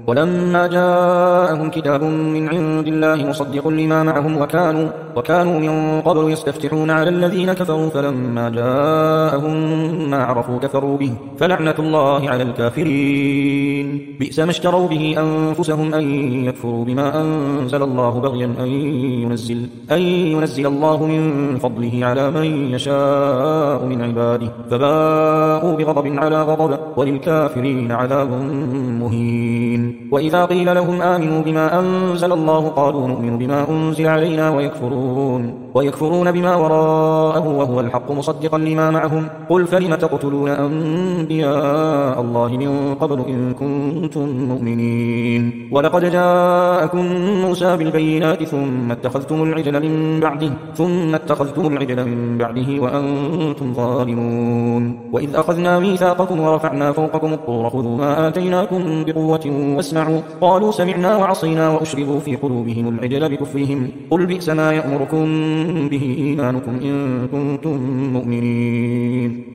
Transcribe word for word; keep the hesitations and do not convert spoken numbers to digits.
ولما جاءهم كتاب من عند الله مصدق لما معهم وكانوا, وكانوا من قبل يستفتحون على الذين كفروا فلما جاءهم ما عرفوا كفروا به فلعنة الله على الكافرين. بئس ما اشتروا به أنفسهم أن يكفروا بما أنزل الله بغيا أن ينزل, أن ينزل الله من فضله على من يشاء من عباده فباءوا بغضب على غضب وللكافرين عذاب مهين. وإذا قيل لهم آمنوا بما أنزل الله قالوا نؤمن بما أنزل علينا ويكفرون, ويكفرون بما وراءه وهو الحق مصدقا لما معهم قل فلم تقتلون أنبياء الله من قبل إن كنتم مؤمنين. ولقد جاءكم موسى بالبينات ثم اتخذتم العجل من بعده ثم اتخذتم العجل من بعده وأنتم ظالمون. وإذ أخذنا ميثاقكم ورفعنا فوقكم الطور خذوا ما آتيناكم بقوة واسمعوا قالوا سمعنا وعصينا وأشربوا في قلوبهم العجل بكفرهم قل بئس ما يأمركم به إيمانكم إن كنتم مؤمنين.